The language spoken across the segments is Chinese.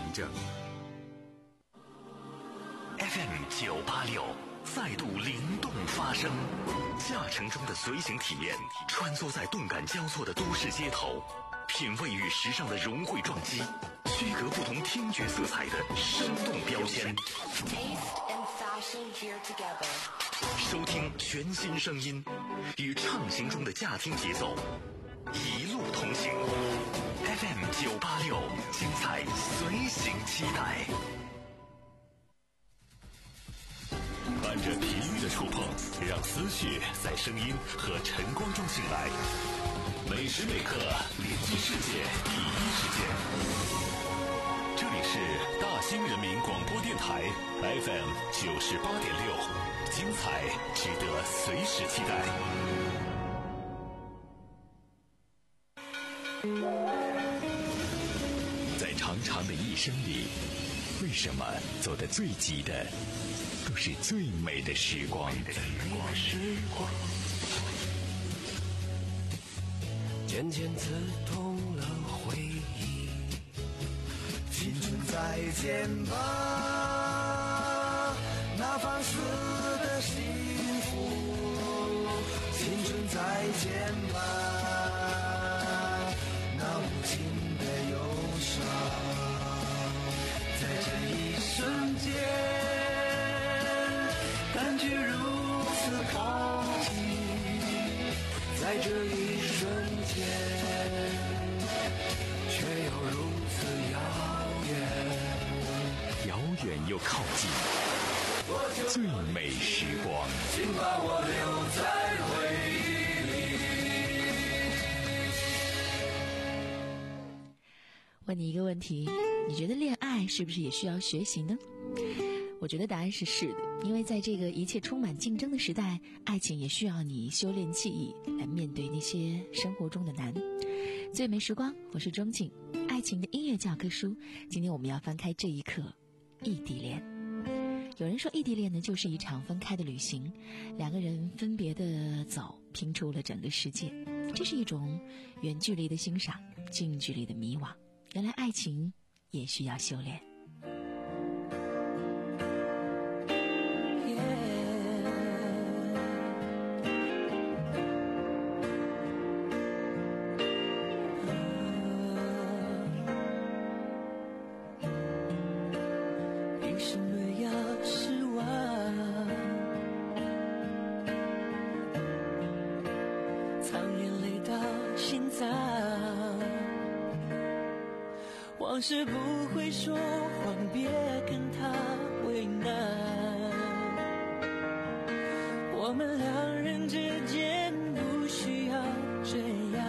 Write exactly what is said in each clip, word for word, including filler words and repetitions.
证。F M 九八六再度灵动发声，驾乘中的随行体验，穿梭在动感交错的都市街头，品味与时尚的融汇撞击，区隔不同听觉色彩的生动标签。收听全新声音，与畅行中的驾听节奏一路同行。F M 九八六，精彩随行期待。伴着体育的触碰，让思绪在声音和晨光中醒来。每时每刻连接世界第一时间。这里是大兴人民广播电台 F M 九十八点六，精彩值得随时期待。在长长的一生里，为什么走得最急的都是最美的时光？ 渐渐刺痛了回忆，青春再见吧，那放肆的幸福，青春再见吧，那无尽的忧伤，在这一瞬间感觉如此靠近，在这一瞬间却又如此遥远， 遥远又靠近，最美时光， 请把我留在回忆里。 问你一个问题，你觉得恋爱是不是也需要学习呢？我觉得答案是是的，因为在这个一切充满竞争的时代，爱情也需要你修炼技艺，来面对那些生活中的难。最美时光，我是钟景，爱情的音乐教科书。今天我们要翻开这一课，异地恋。有人说异地恋呢，就是一场分开的旅行，两个人分别的走，拼出了整个世界。这是一种远距离的欣赏，近距离的迷惘。原来爱情也需要修炼。 往事不会说谎，别跟他为难，我们两人之间不需要这样。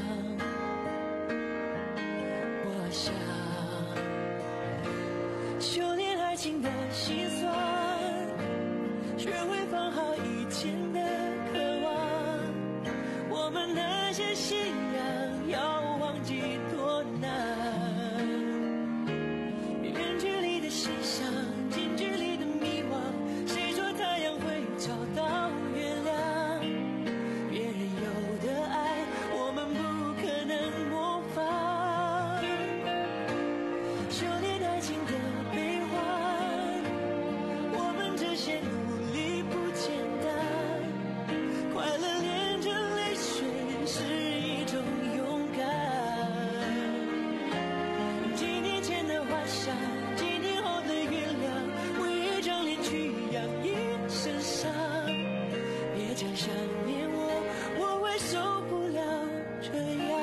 我想修炼爱情的心酸，学会放好以前的渴望，我们那些信仰要忘记多难。欣赏近距离的迷惘，谁说太阳会找到月亮？别人有的爱，我们不可能模仿。修炼爱情的悲欢，我们这些努力不简单，快乐连着泪水是一种勇敢。几年前的幻想，养一身伤，别讲想念我，我会受不了这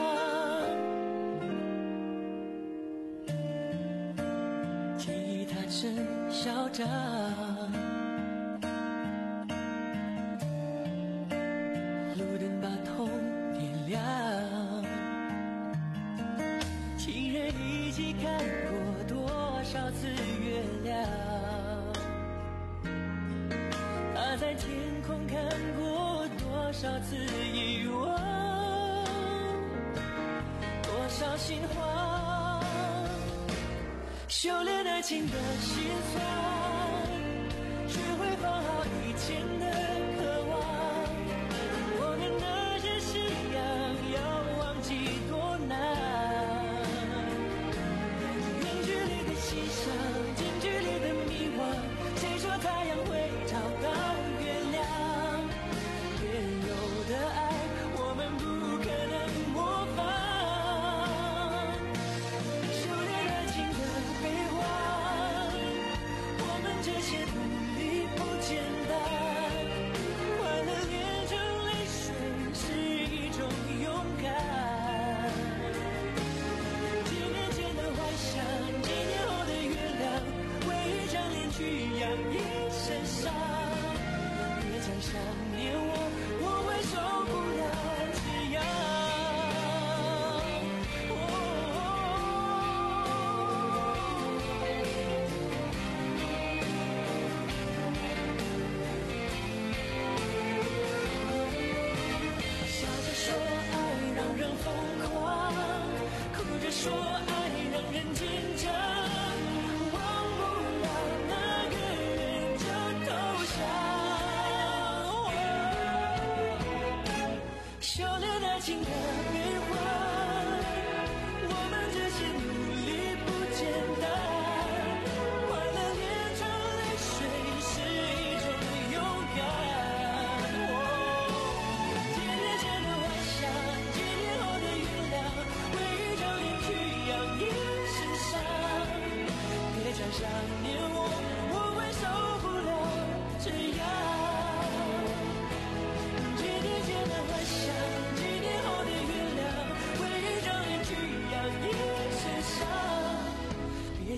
样。记忆它真嚣张，路灯把痛点亮，情人一起看过多少次月亮，他在天空看过多少次遗忘，多少心慌。修炼爱情的心酸，学会放好以前的渴望，我们那些信仰要忘记多难。远距离的心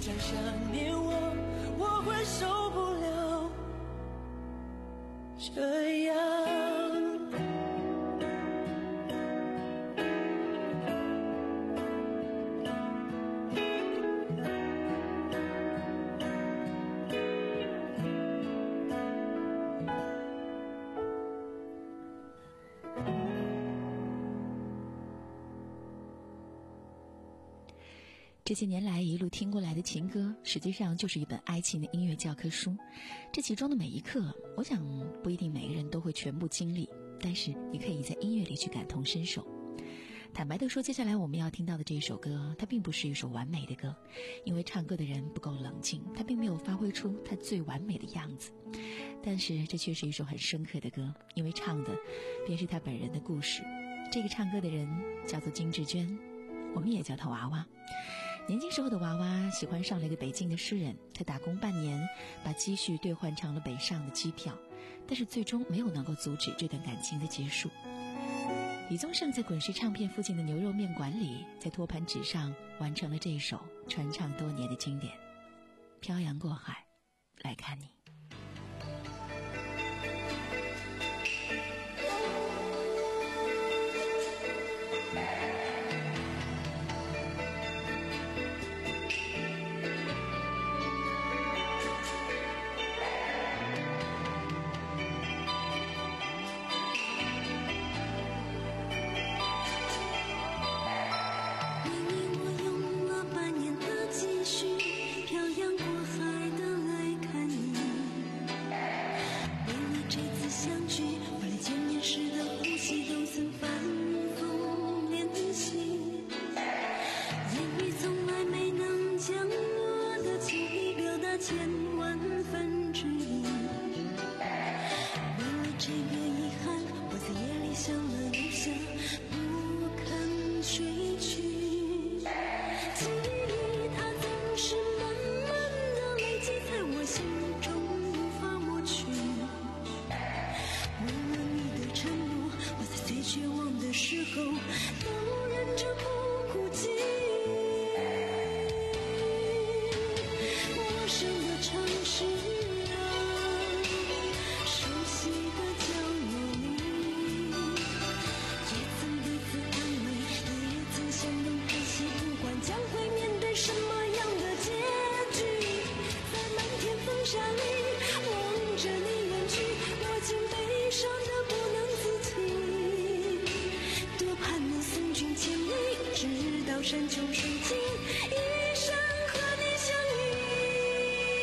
再想念我，我会受不了这样。 这些年来一路听过来的情歌，实际上就是一本爱情的音乐教科书。这其中的每一刻，我想不一定每个人都会全部经历，但是你可以在音乐里去感同身受。坦白地说，接下来我们要听到的这首歌，它并不是一首完美的歌，因为唱歌的人不够冷静，他并没有发挥出他最完美的样子。但是这却是一首很深刻的歌，因为唱的便是他本人的故事。这个唱歌的人叫做金志娟，我们也叫她娃娃。年轻时候的娃娃喜欢上了一个北京的诗人，他打工半年，把积蓄兑换成了北上的机票，但是最终没有能够阻止这段感情的结束。李宗盛在滚石唱片附近的牛肉面馆里，在托盘纸上完成了这一首传唱多年的经典《漂洋过海来看你》。 山穷水尽，一生和你相依。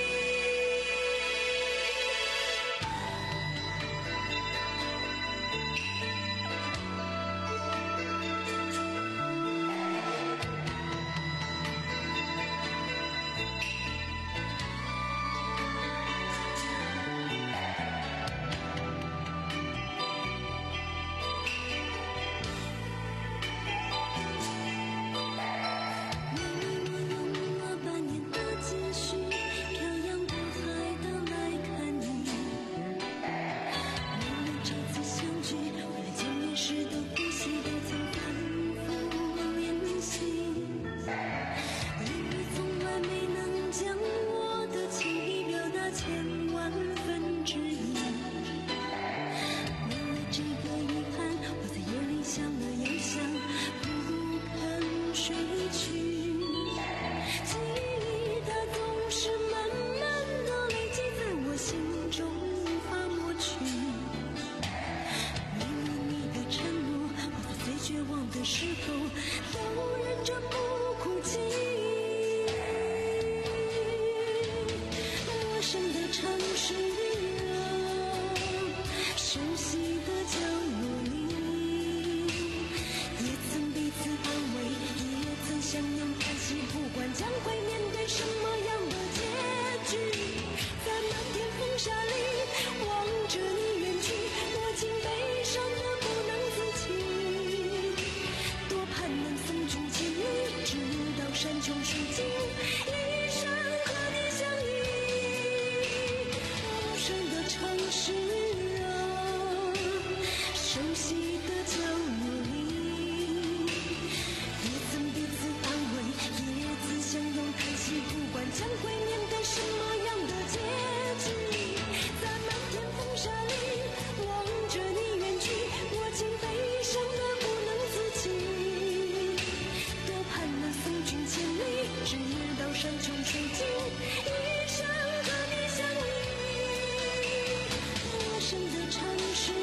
尽，一生和你相依。陌生的城市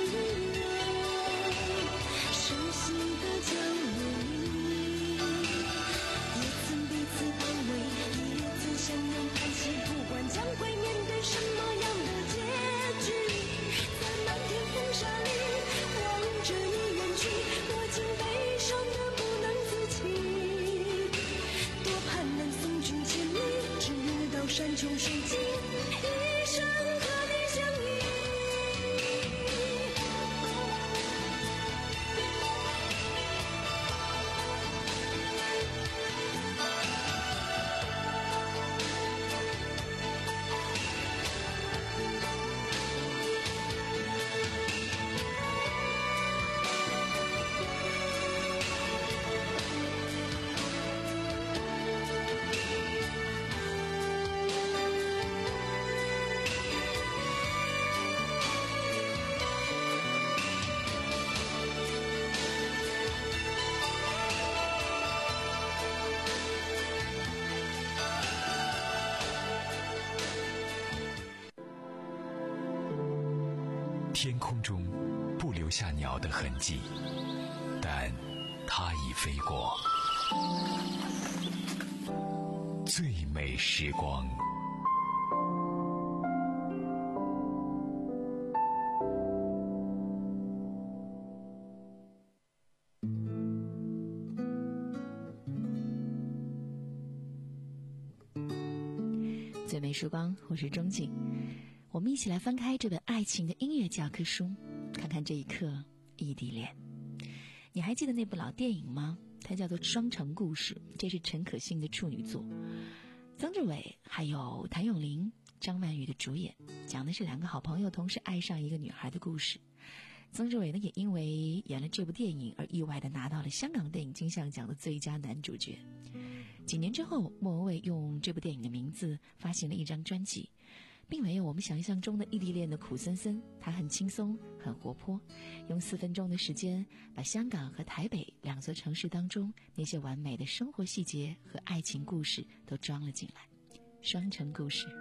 熟悉的角落里，也曾彼此安慰，也曾相拥叹息，不管将会面对什么样的结局，在漫天风沙里望着你远去，多情悲伤的不能自己，多盼能送君千里，直到山穷水尽，一生和你相依。 天空中不留下鸟的痕迹，但它已飞过。最美时光。 最美时光，我是钟景。我们一起来翻开这本爱情的音乐教科书，看看这一刻异地恋。你还记得那部老电影吗？它叫做《双城故事》，这是陈可辛的处女作，曾志伟还有谭咏麟、张曼玉的主演，讲的是两个好朋友同时爱上一个女孩的故事。曾志伟呢，也因为演了这部电影而意外地拿到了香港电影金像奖的最佳男主角。几年之后，莫文蔚用这部电影的名字发行了一张专辑，并没有我们想象中的异地恋的苦森森，它很轻松很活泼，用四分钟的时间把香港和台北两座城市当中那些完美的生活细节和爱情故事都装了进来。双城故事。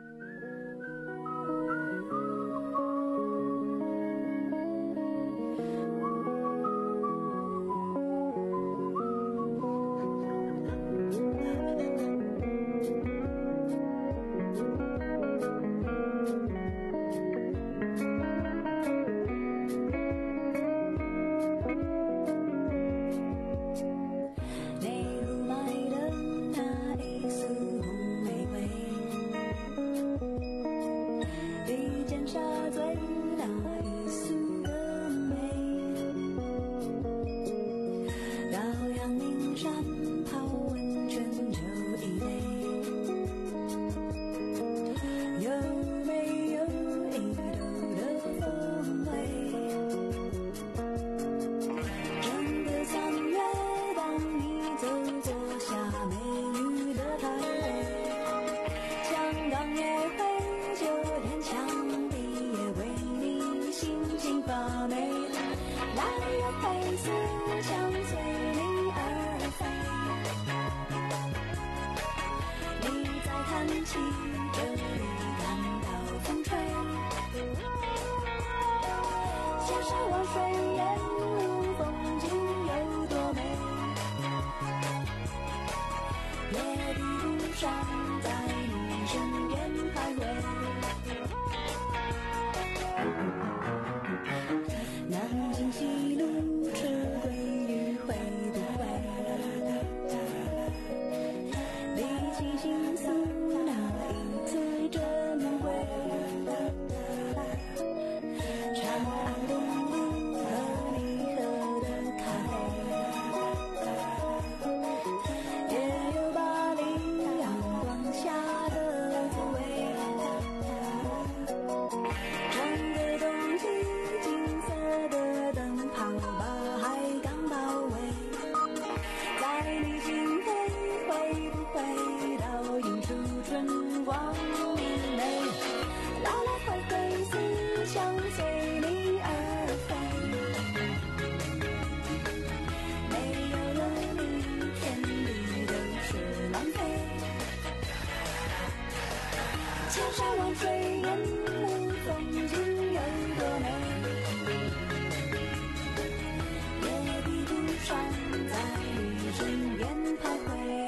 千山万水沿路风景有多美，野地独上在你身边徘徊。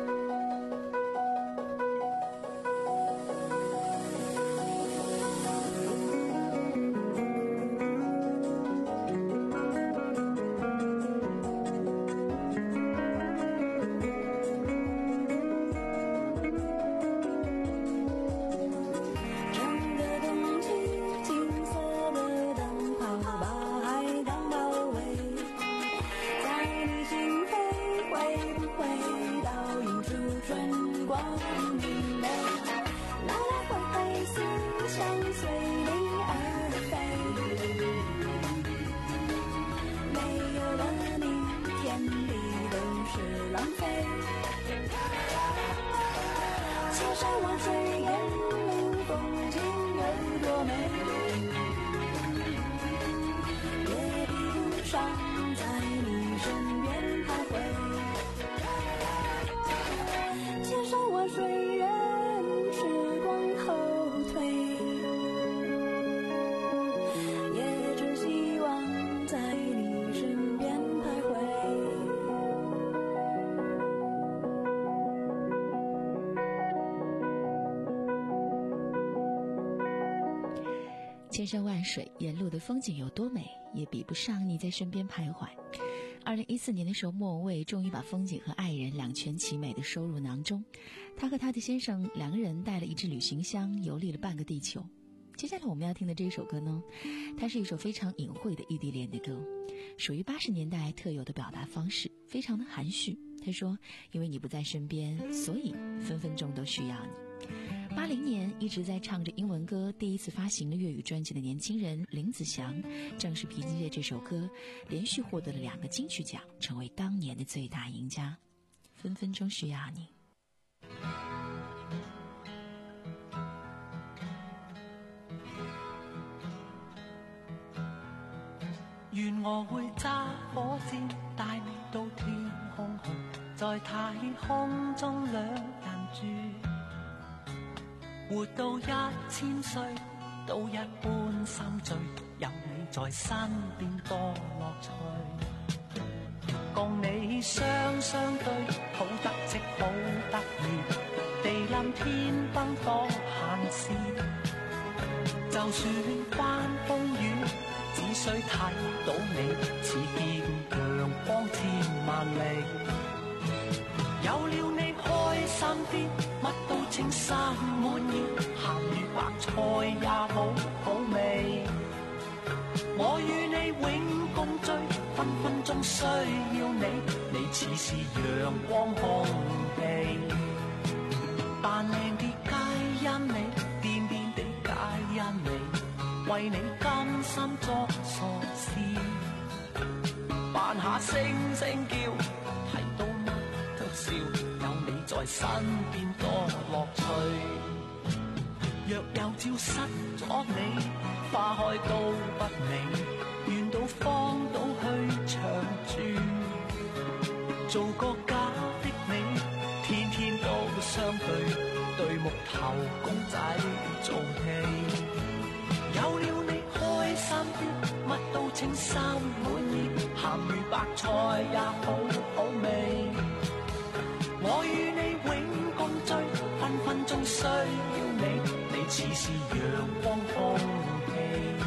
千山万水沿路风景有多美，野地独上在你身边徘徊。千山万水任时光后退，也只希望在你身边徘徊。 千山万水，沿路的风景有多美，也比不上你在身边徘徊。二零一四年的时候，莫文蔚终于把风景和爱人两全其美的收入囊中。她和她的先生两个人带了一只旅行箱，游历了半个地球。接下来我们要听的这一首歌呢，它是一首非常隐晦的异地恋的歌，属于八十年代特有的表达方式，非常的含蓄。他说：因为你不在身边，所以分分钟都需要你。八零年一直在唱着英文歌，第一次发行了粤语专辑的年轻人林子祥，正是凭借这首歌连续获得了两个金曲奖，成为当年的最大赢家。分分钟需要你。 願我會揸火箭帶你到天空去，在太空中兩人住，活到一千歲都一般心醉，有你在身邊多樂趣，共你雙雙對，好得戚好得意，地冧天崩多閒事，就算翻風雨只需睇到你，似見陽光千萬里。有了你開心啲，乜都稱心滿意，鹹魚白菜也好好味。我與你永共聚，分分鐘需要你，你似是陽光空氣。扮靚啲皆因你，癲癲地皆因你，為你甘心作傻事，扮下聲聲叫，睇到乜都笑，有你在身邊多樂趣。若有朝失咗你，花開都不美，願到荒島去長住，做個假的你，天天都相對，對木頭公仔做戲。有了你開心啲，乜都稱心滿意，鹹魚白菜也好好味。我與你永共聚，分分鐘需要你，你似是陽光空氣。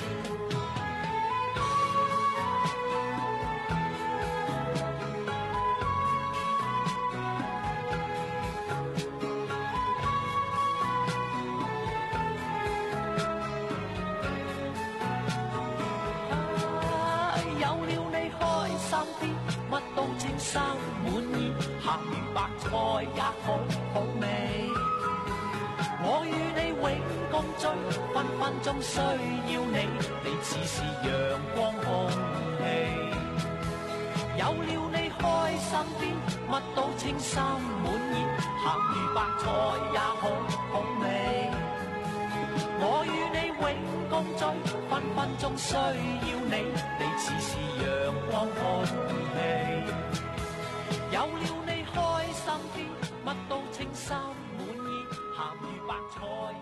乜都稱心滿意，鹹魚白菜也好好味。我與你永共聚，分分鐘需要你，你似是陽光空氣。有了你開心啲，乜都稱心滿意，鹹魚白菜也好好味。我與你永共聚，分分鐘需要你，你似是陽光空氣。有了你開心啲，乜都稱心滿意，鹹魚白菜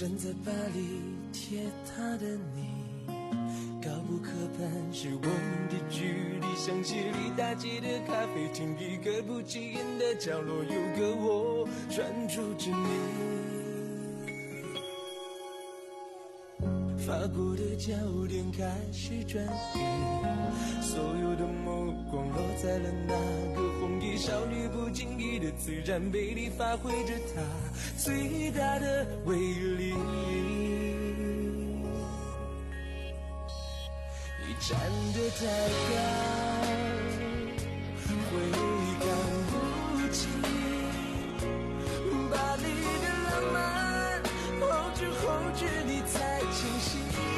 站在巴黎铁塔的你，高不可攀是我们的距离，像街里大街的咖啡厅，一个不起眼的角落，有个我专注着你。法国的焦点开始转移，所有的目光落在了那个红衣少女，不经意的自然魅力发挥着她最大的威力。你站得太高，会看不清巴黎的浪漫，后知后觉你才清晰。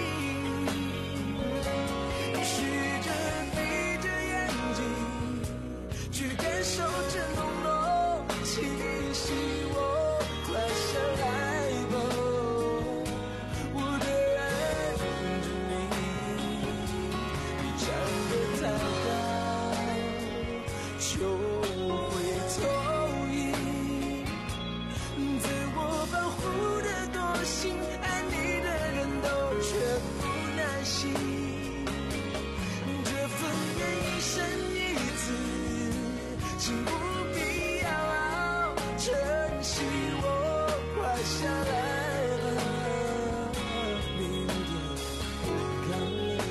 试着闭着眼睛去感受这浓浓气息，我快想来吧，我的爱着你。你站得太高，就会投影，在我保护的多心，爱你的人都全部难行。这份愿一生一次，请不必要珍惜，我快下来吧，明天高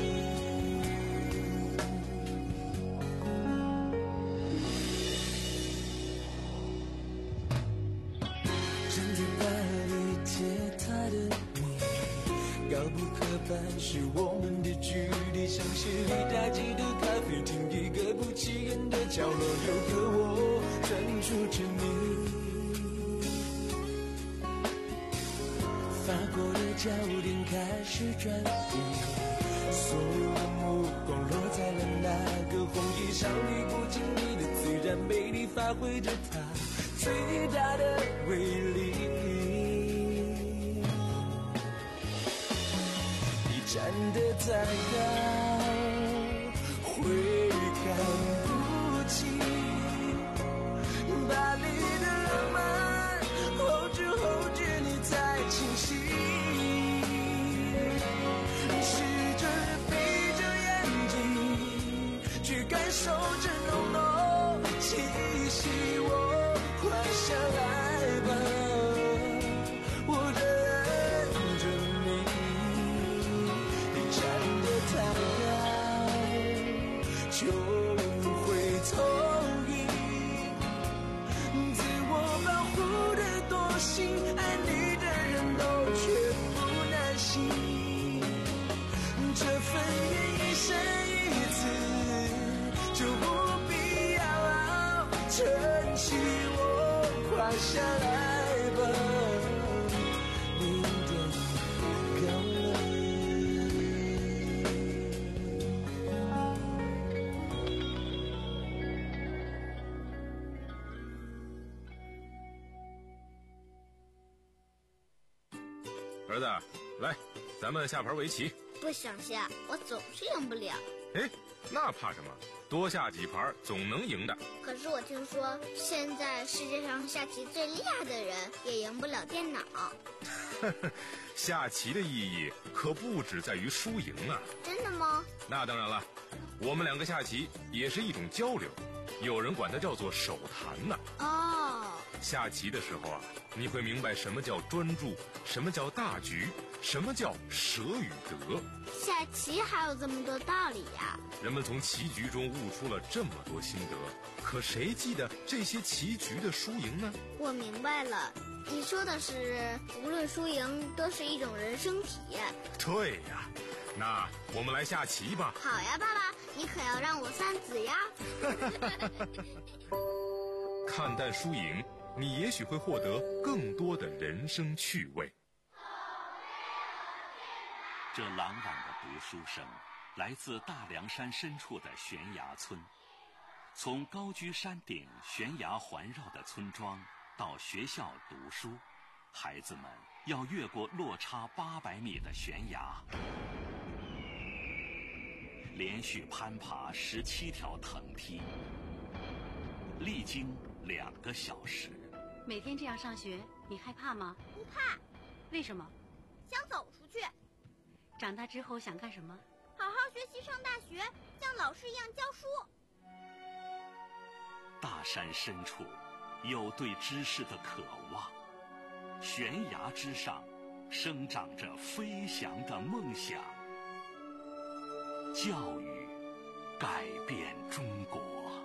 站在巴黎铁塔的你，高不可攀是我们的距离，像是里大街的咖啡厅，一个不起眼的角落，有个我专注着你。法国的焦点开始转移，所有的目光落在了那个红衣少女，不经意的自然魅力发挥着她最大的威力。站得太高，会看不清巴黎的浪漫，后知后觉你才清晰。试着闭着眼睛去感受这浓浓气息，我快下来吧，我的爱着你。站得太高，就会投影，在我保护的多心，爱你的人都全部难行。这份愿一生一次，就不必要珍惜，我快下来吧，明天高了。 儿子，来，咱们下盘围棋。 不想下，我总是赢不了。 哎，那怕什么？多下几盘总能赢的。 可是我听说，现在世界上下棋最厉害的人也赢不了电脑。 下棋的意义可不只在于输赢啊。 真的吗？ 那当然了，我们两个下棋也是一种交流，有人管它叫做手谈呢。 哦。 下棋的时候啊，你会明白什么叫专注，什么叫大局，什么叫舍与得。 下棋还有这么多道理呀！ 人们从棋局中悟出了这么多心得，可谁记得这些棋局的输赢呢？ 我明白了，你说的是无论输赢都是一种人生体验。 对呀，那我们来下棋吧。 好呀，爸爸，你可要让我三子呀。 看淡输赢，你也许会获得更多的人生趣味。 这朗朗的读书声来自大凉山深处的悬崖村。从高居山顶悬崖环绕的村庄到学校读书，孩子们要越过落差八百米的悬崖，连续攀爬十七条藤梯，历经两个小时。 每天这样上学，你害怕吗？ 不怕。 为什么？ 想走出去。 长大之后想干什么？ 好好学习上大学，像老师一样教书。 大山深处有对知识的渴望，悬崖之上生长着飞翔的梦想。教育改变中国。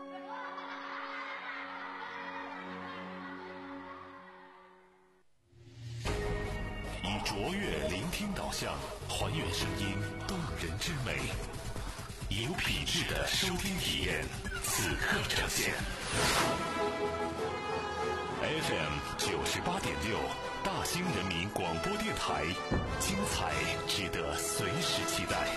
以卓越聆听导向，还原声音动人之美，有品质的收听体验，此刻呈现。F M 九十八点六，大兴人民广播电台，精彩值得随时期待。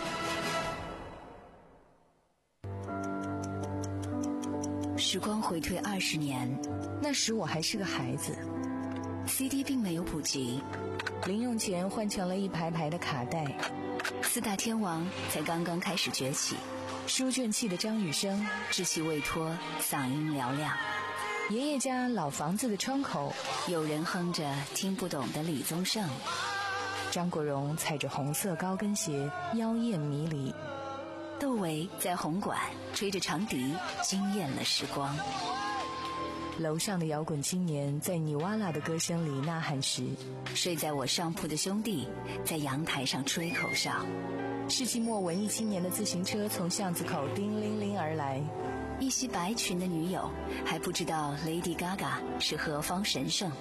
时光回退二十年，那时我还是个孩子。C D 并没有普及，零用钱换成了一排排的卡带。四大天王才刚刚开始崛起，书卷气的张雨生稚气未脱，嗓音嘹亮。爷爷家老房子的窗口，有人哼着听不懂的李宗盛。张国荣踩着红色高跟鞋，妖艳迷离。窦唯在红馆吹着长笛，惊艳了时光。楼上的摇滚青年在尼瓦拉的歌声里呐喊时，睡在我上铺的兄弟在阳台上吹口哨。世纪末文艺青年的自行车从巷子口叮铃铃而来，一袭白裙的女友还不知道 Lady Gaga 是何方神圣。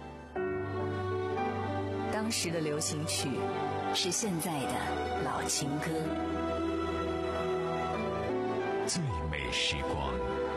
当时的流行曲是现在的老情歌。 最美时光，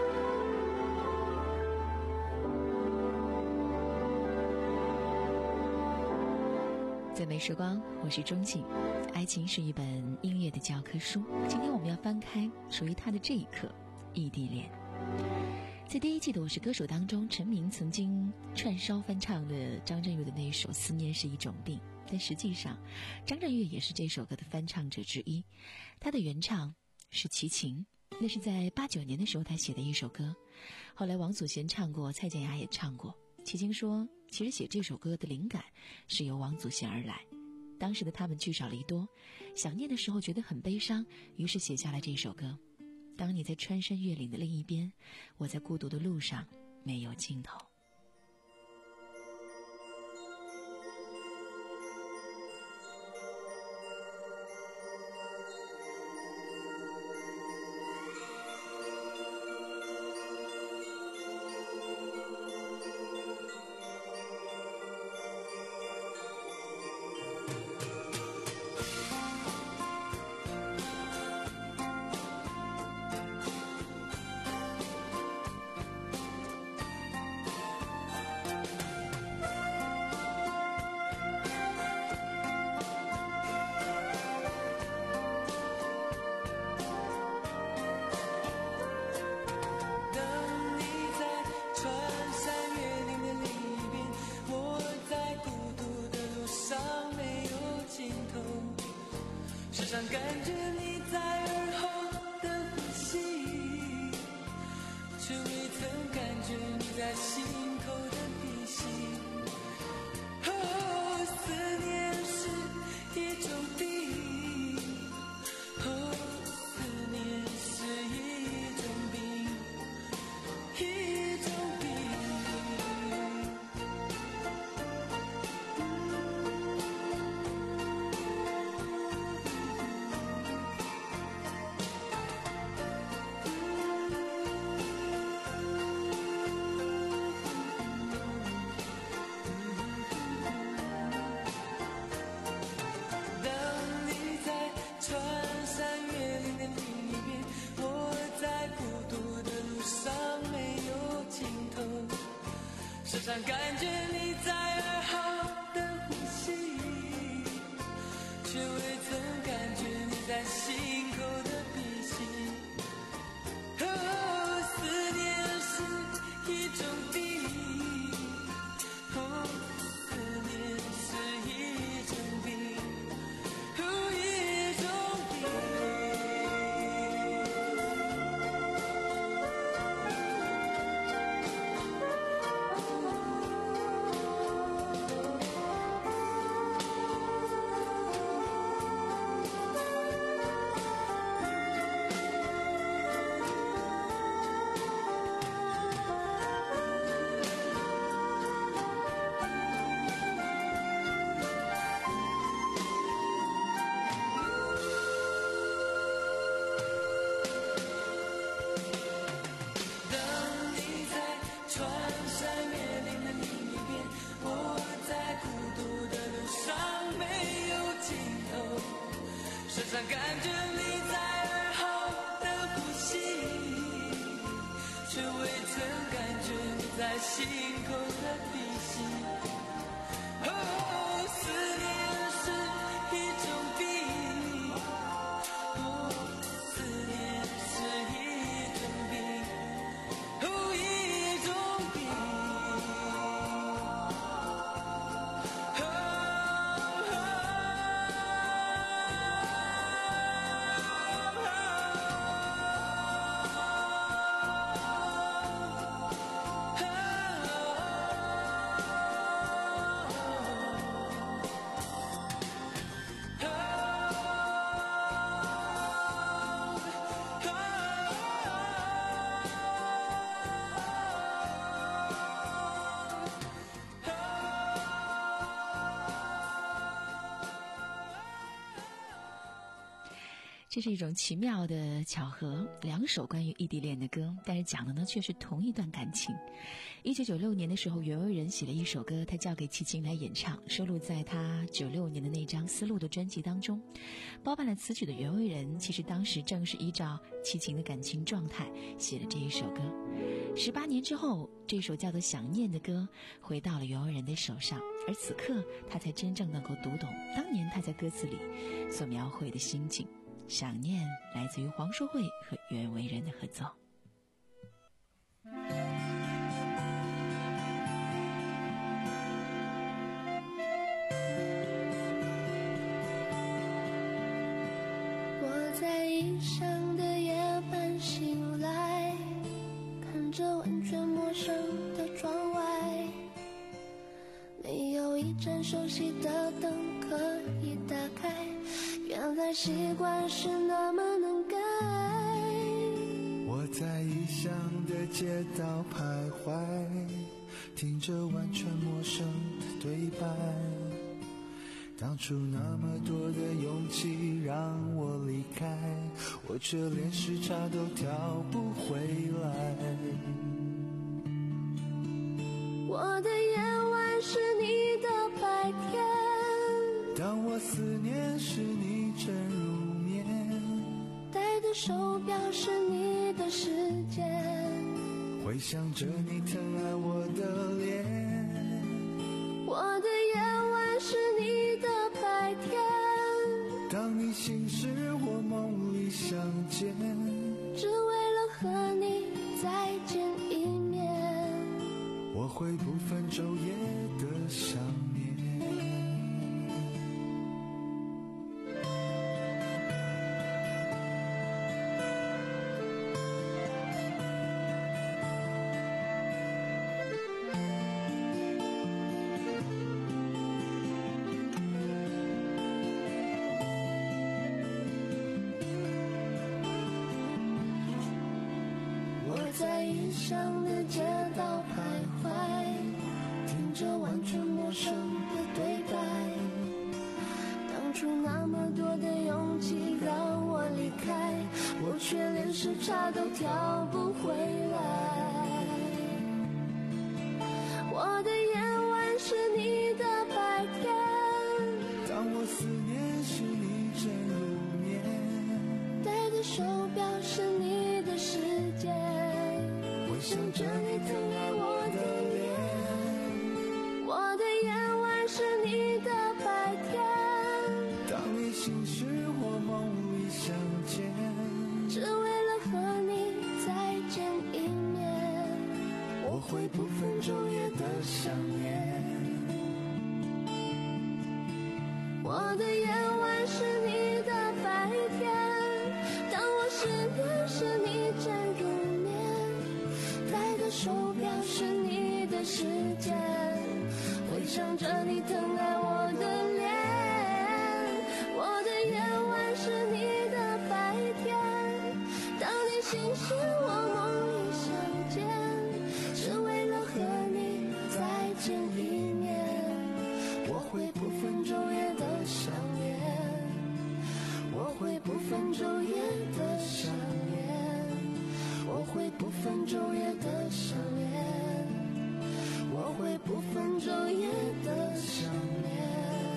最美时光，我是钟景。爱情是一本音乐的教科书，今天我们要翻开属于它的这一刻，异地恋。在第一季的《我是歌手》当中，陈明曾经串烧翻唱了张震岳的那一首《思念是一种病》，但实际上张震岳也是这首歌的翻唱者之一，他的原唱是齐秦，那是在八九年的时候他写的一首歌，后来王祖贤唱过，蔡健雅也唱过。齐秦说，其实写这首歌的灵感是由王祖贤而来，当时的他们聚少离多，想念的时候觉得很悲伤，于是写下了这首歌。当你在穿山越岭的另一边，我在孤独的路上没有尽头。 感觉你在耳后的呼吸，却未曾感觉你在心口的鼻息。哦，思念是一种病，哦，思念是一种病，一种病。时常感觉你在耳后的呼吸，却未曾感觉你在心口的鼻息。哦，思念是一种病，哦，思念是一种病，哦，一种病。 这是一种奇妙的巧合，两首关于异地恋的歌，但是讲的呢却是同一段感情。一九九六年的时候，袁惟仁写了一首歌，他交给齐秦来演唱，收录在他九六年的那张《丝路》的专辑当中。包办了词曲的袁惟仁，其实当时正是依照齐秦的感情状态写了这一首歌。十八年之后，这首叫做《想念》的歌回到了袁惟仁的手上，而此刻他才真正能够读懂当年他在歌词里所描绘的心境。想念来自于黄淑慧和袁惟仁的合作。 我在异乡的夜半醒来，看着完全陌生的窗外，没有一盏熟悉的灯可以打开，原来习惯是那么能改。 我在异乡的街道徘徊，听着完全陌生的对白，当初那么多的勇气让我离开，我却连时差都调不回来。 我的夜晚是你的白天， 当我思念时你正入眠， 戴的手表是你的时间， 回想着你疼爱我的脸。 我的夜晚是你的白天， 当你醒时我梦里相见， 只为了和你再见一面， 我会不分昼夜的想念。 在异乡的街道徘徊，听着完全陌生的对白，当初那么多的勇气让我离开，我却连时差都调不回来。我的夜晚是你的白天， 当我思念时你正入眠， 戴的手表是你的时间， 想着你疼爱我的脸。 我的夜晚是你的白天， 当你醒时我梦里相见， 只为了和你再见一面， 我会不分昼夜的想念。 我的夜晚是你的白天，当我失眠时你正入眠，戴的手表是你的时间，回想着你疼爱我的脸。我的夜晚是你的白天，当你醒时我梦里相见，只为了和你再见一面， 我会不分昼夜的想念， 我会不分昼夜的想念，我会不分昼夜的想念，我会不分昼夜的想念。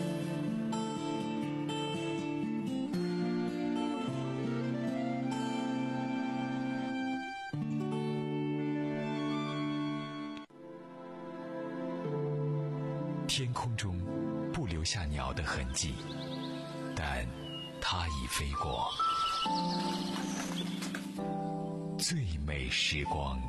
天空中不留下鸟的痕迹，但它已飞过。最美时光。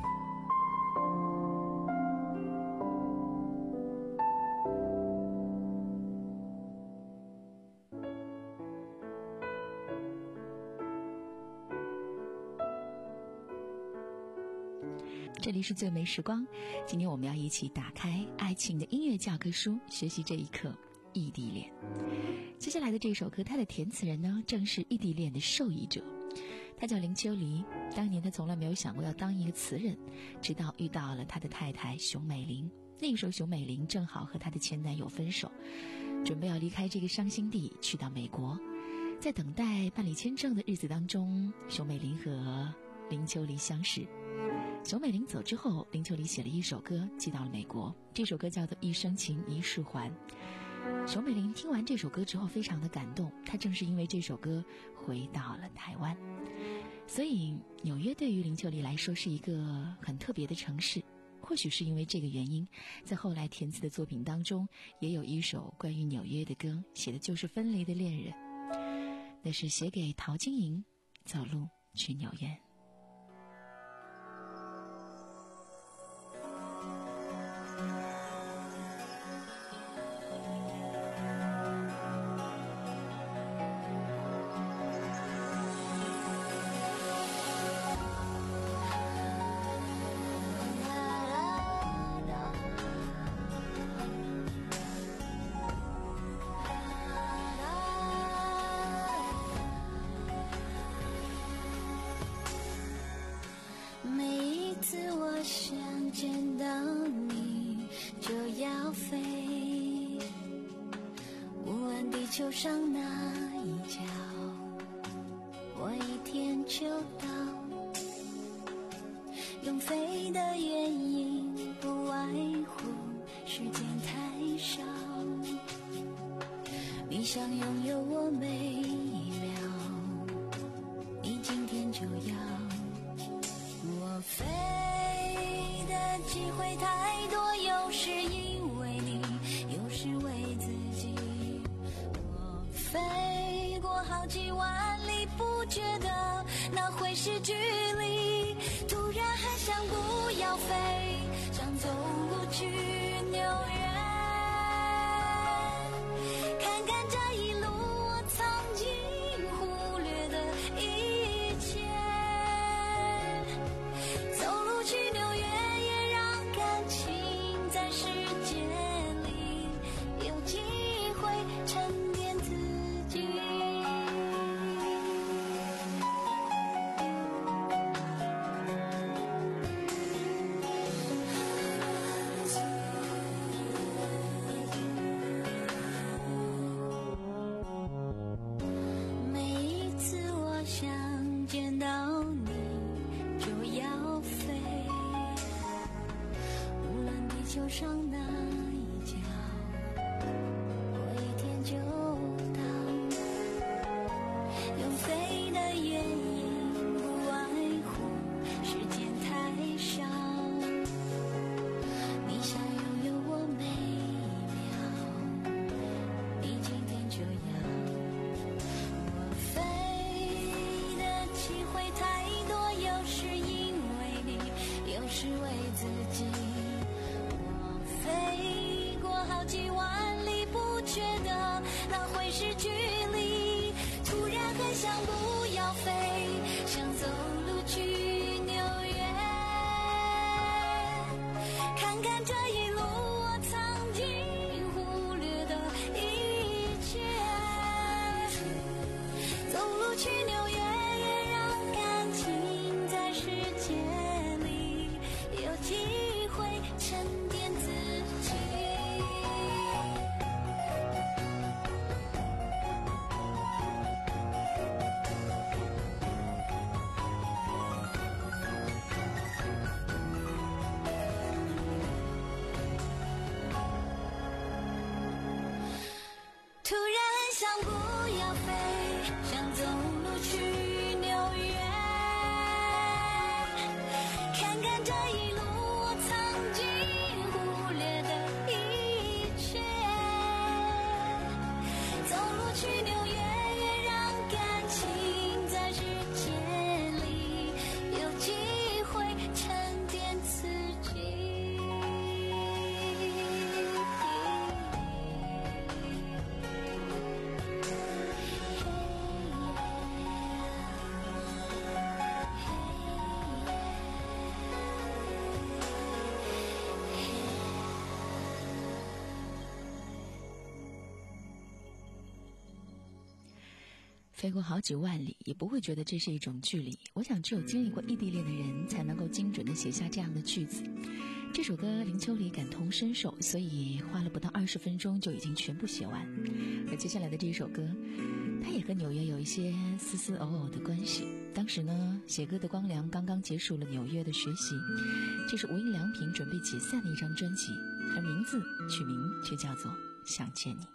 这里是最美时光，今天我们要一起打开爱情的音乐教科书，学习这一课异地恋。接下来的这首歌，它的填词人呢，正是异地恋的受益者，他叫林秋离。当年他从来没有想过要当一个词人，直到遇到了他的太太熊美玲。那个时候熊美玲正好和她的前男友分手，准备要离开这个伤心地去到美国。 在等待办理签证的日子当中，熊美玲和林秋离相识。熊美玲走之后，林秋离写了一首歌寄到了美国，这首歌叫做《一生情一世还》。熊美玲听完这首歌之后非常的感动，她正是因为这首歌回到了台湾。所以纽约对于林秋离来说是一个很特别的城市，或许是因为这个原因，在后来填词的作品当中也有一首关于纽约的歌，写的就是分离的恋人，那是写给陶晶莹，走路去纽约。 球上那一角，我一天就到。用飞的原因，不外乎时间太少。你想拥有我每一秒，你今天就要。我飞的机会太多，有时因为你，有时为自己。飞过好几万里，不觉得那会是距离，突然很想不要飞，想走路去纽约，看看这一路我曾经忽略的一切，走路去纽约也让感情在世界里有机会沉淀自己。球上那一角，我一天就到。用飞的原因，不外乎时间太少。你想拥有我每一秒，你今天就要。我飞的机会太多，有时因为你，有时为自己。飞过好几万里，不觉得那会是距离，突然很想不要飞，想走路去纽约，看看这一路我曾经忽略的一切，走路去纽约也让感情在世界里有机会沉淀自己。突然很想不要飞，想走路去纽约，看看这一路我曾经忽略的一切，走路去纽约也让感情在世界里有机会沉淀自己。 飞过好几万里，也不会觉得这是一种距离。我想只有经历过异地恋的人才能够精准地写下这样的句子。 这首歌林秋离感同身受，所以花了不到二十分钟就已经全部写完。而接下来的这首歌，它也和纽约有一些丝丝偶偶的关系。当时呢，写歌的光良刚刚结束了纽约的学习，这是无印良品准备解散的一张专辑，而名字取名却叫做《想见你》。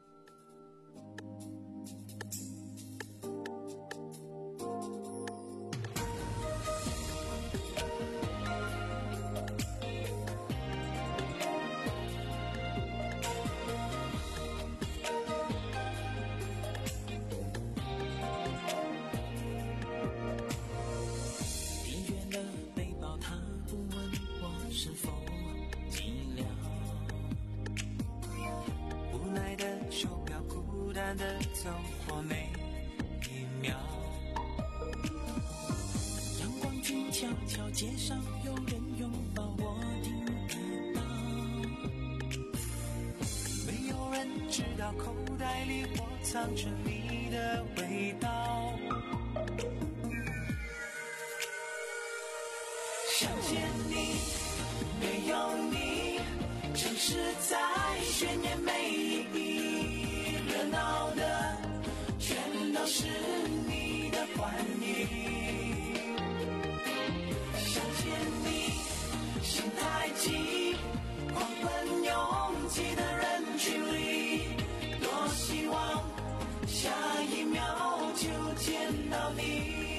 的走过每一秒，阳光静悄悄，街上有人拥抱我听得到，没有人知道口袋里我藏着你的味道。想见你，没有你，城市在渲染每一笔，热闹的全都是你的欢迎。想见你，心太急，狂奔拥挤的人群里，多希望下一秒就见到你。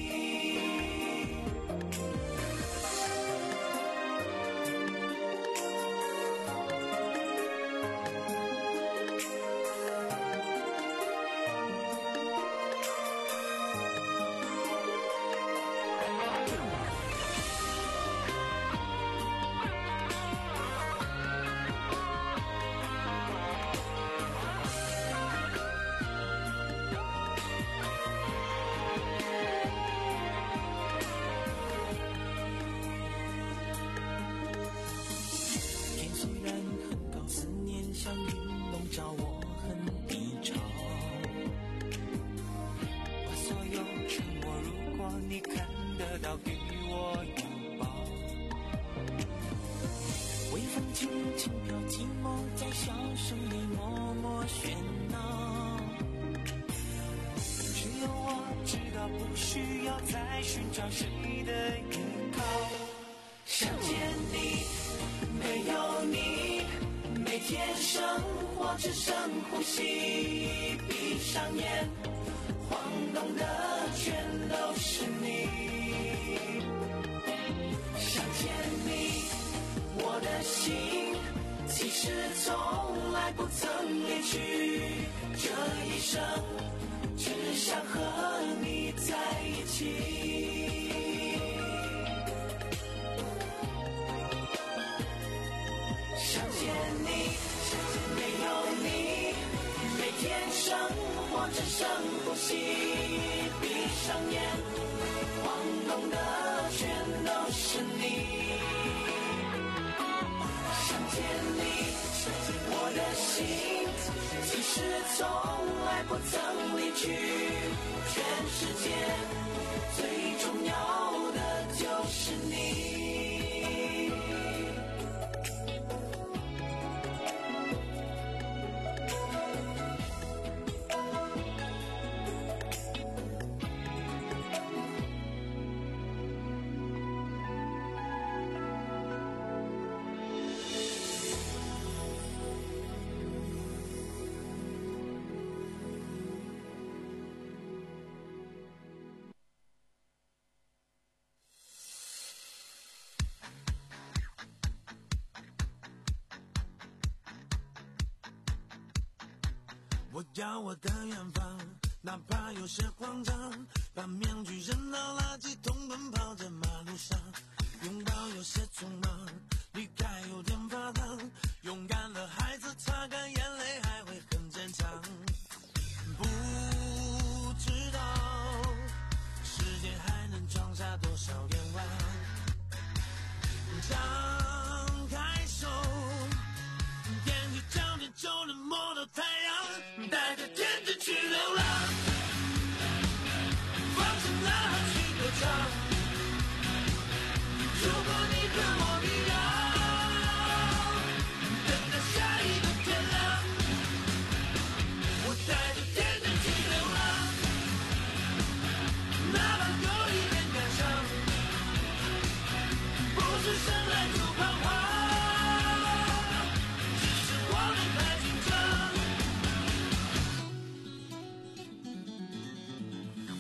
只剩呼吸，闭上眼，晃动的全都是你。想见你，我的心其实从来不曾离去，这一生只想和你在一起。想见你，没有你，每天生活只剩呼吸，闭上眼，晃动的全都是你。想见你，我的心其实从来不曾离去，全世界最重要的就是你。 我要我的远方，哪怕有些慌张，把面具扔到垃圾桶，奔跑在马路上，拥抱有些匆忙，离开有点发烫，勇敢的孩子擦干眼泪还会很坚强。不知道世界还能装下多少愿望，张开手，踮起脚尖就能摸到太阳，带着天使去流浪，放下垃圾。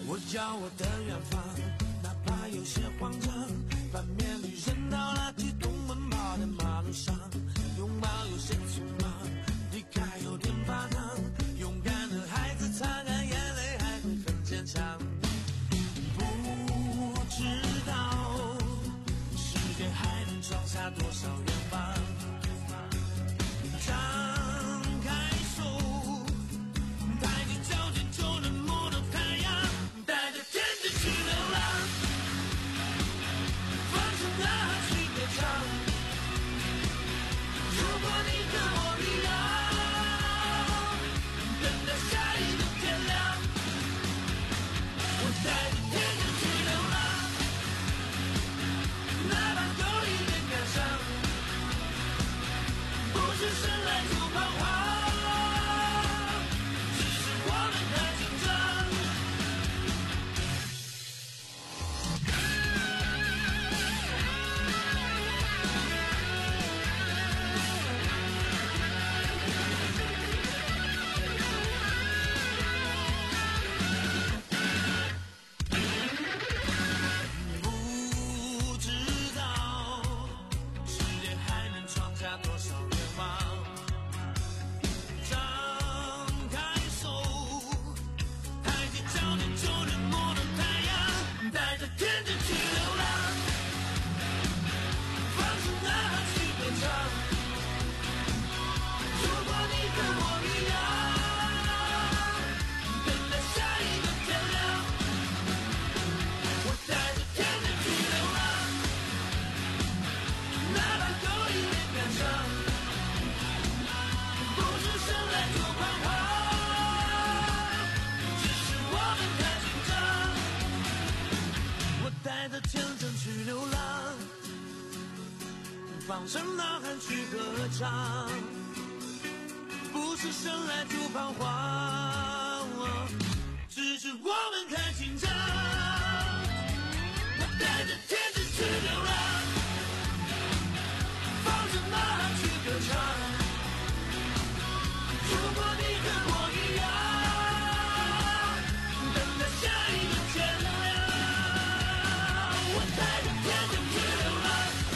我要我的远方，哪怕有些慌张，把面具扔到垃圾桶，奔跑在马路上，拥抱有些匆忙，离开有点发烫，勇敢的孩子擦干眼泪还会很坚强。不知道世界还能装下多少远方，张开手，抬起脚尖就能摸到太阳，带着天使去流浪，放声呐喊去歌唱。如果你和我一样，等待下一个天亮，我带着天使去流浪，哪怕有一点感伤，不是生来就彷徨，只是我们太紧张。不知道世界还能闯下多少愿望，张开手，抬起脚尖就能摸到太阳，带着天真去流浪，放声呐喊去歌唱。如果你和我一样，等待下一个天亮，我带着天真去流浪，哪怕有一点感伤，不是生来就彷徨，只是我们太紧张。我带着天真去流浪，放声呐喊去歌唱，不是生来就彷徨，只是我们太紧张。我带着天真去流浪，放声呐喊去歌唱。如果你和我一样，等待下一个天亮，我带着天真去流浪，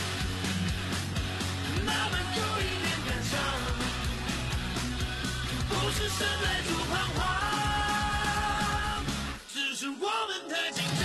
哪怕有一点感伤，不是生来就彷徨，只是我们太紧张。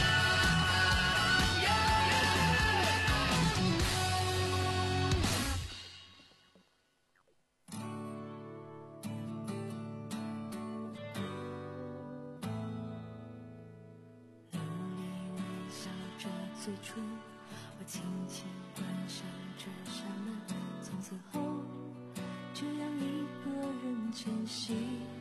笑着嘴唇，我轻轻关上这扇门，从此后这样一个人前行，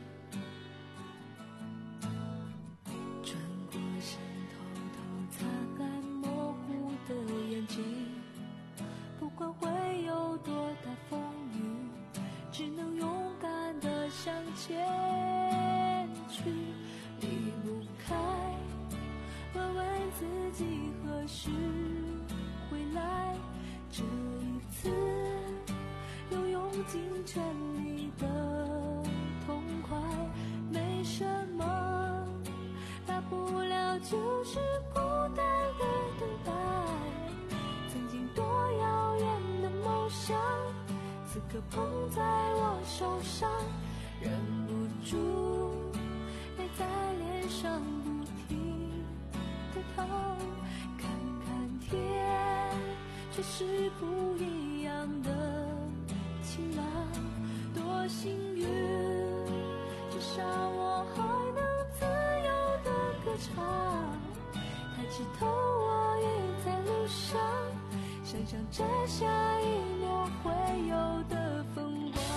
转过身偷偷擦干模糊的眼睛，不管会有多大风雨，只能勇敢地向前去，离不开问问自己何时回来，这一次又用尽全力的痛快，没什么大不了，就是孤单的等待。曾经多遥远的梦想，此刻碰在我手上，忍不住泪在脸上不停的淌，看看天，却是不一样的晴朗，多幸运，至少我还能自由的歌唱，抬起头我也在路上，想象着下一幕会有的风光。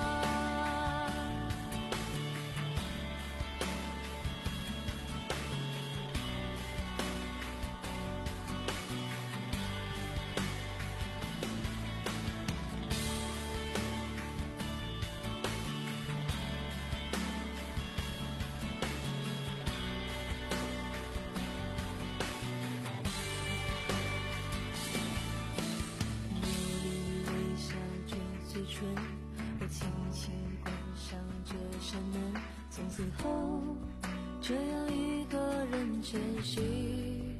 我轻轻关上这扇门，从此后这样一个人前行，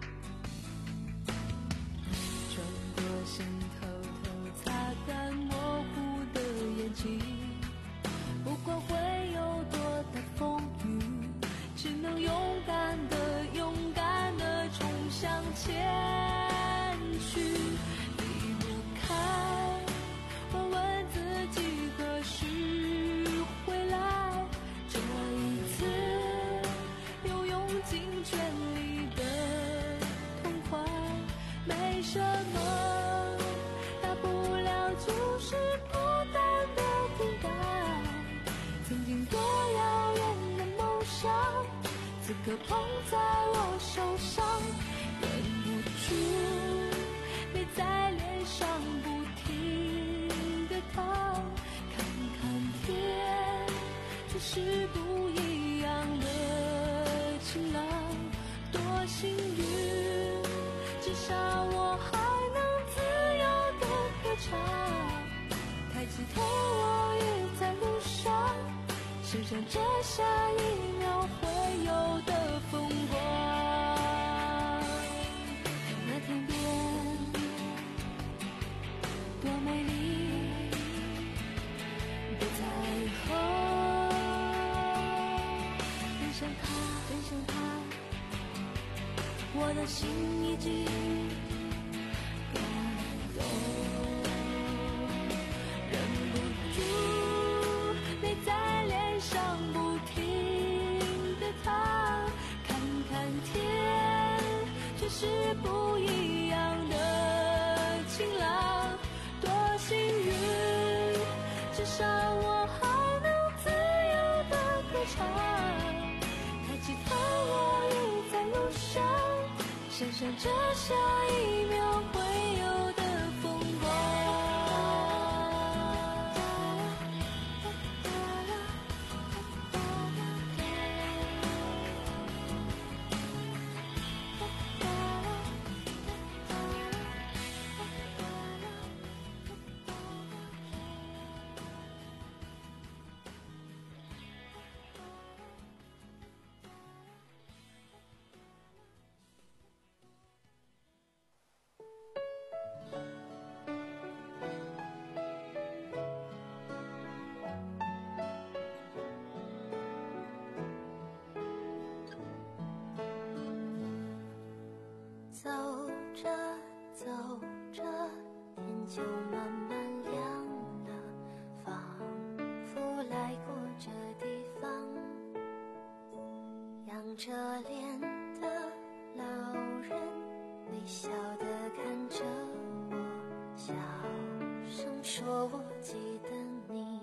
转过身偷偷擦干模糊的眼睛，不管会有多大风雨，只能勇敢的勇敢的冲向前去，离不开问问自己何时回来，这一次又用尽全力的痛快，没什么大不了，就是孤单的等待，曾经多遥远的梦想，此刻捧在我手上，忍不住泪在脸上不停地淌，看看天，却是不一样的晴朗，多幸运，至少我还能自由地歌唱，抬起头我也在路上，欣赏这下一秒会有的风光。那天边多美丽的彩虹，很想它，很想它，我的心已经感动，忍不住泪在脸上不停地淌，看看天，却是不一样的晴朗，多幸运，至少我还能自由地歌唱，抬起头我也在路上，想象这下一秒会有的风光。走着走着，天就慢慢亮了，仿佛来过这地方，仰着脸的老人微笑地看着我，小声说我记得你，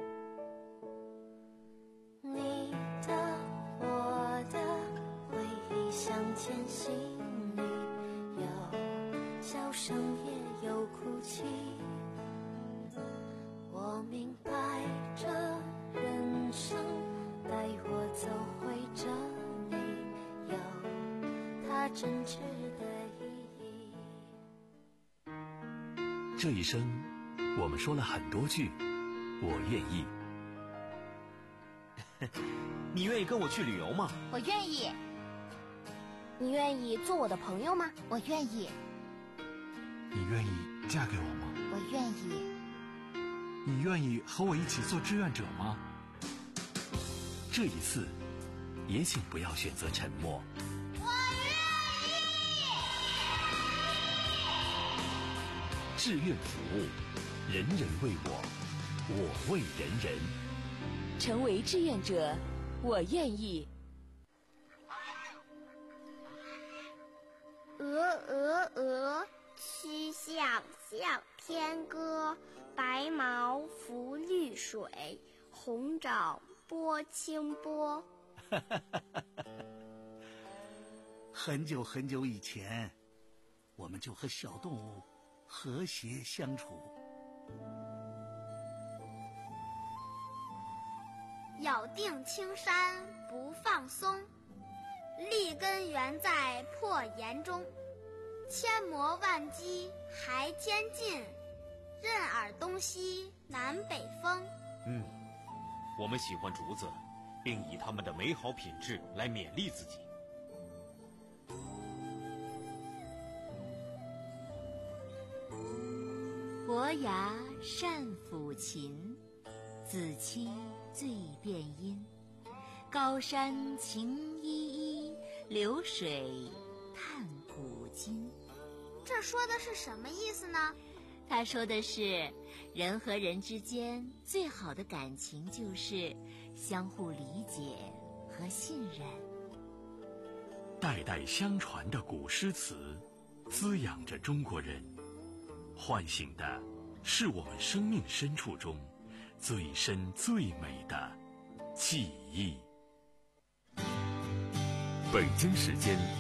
你的我的回忆向前行，笑声也有哭泣，我明白这人生带我走回这里，有它真挚的意义。 这一生我们说了很多句我愿意。 你愿意跟我去旅游吗？ 我愿意。你愿意做我的朋友吗？我愿意。 你愿意嫁给我吗？ 我愿意。 你愿意和我一起做志愿者吗？ 这一次，也请不要选择沉默。 我愿意。 志愿服务，人人为我，我为人人。 成为志愿者，我愿意。 鹅鹅鹅，曲项向天歌，白毛浮绿水，红掌拨清波。 很久很久以前，我们就和小动物和谐相处。 咬定青山不放松，立根原在破岩中，千磨万击还坚劲，任尔东西南北风。 嗯，我们喜欢竹子， 并以他们的美好品质来勉励自己。 伯牙善抚琴，子期最辨音。高山晴依依，流水叹古今。 这说的是什么意思呢？ 他说的是，人和人之间最好的感情就是相互理解和信任。 代代相传的古诗词，滋养着中国人，唤醒的是我们生命深处中最深最美的记忆。 北京时间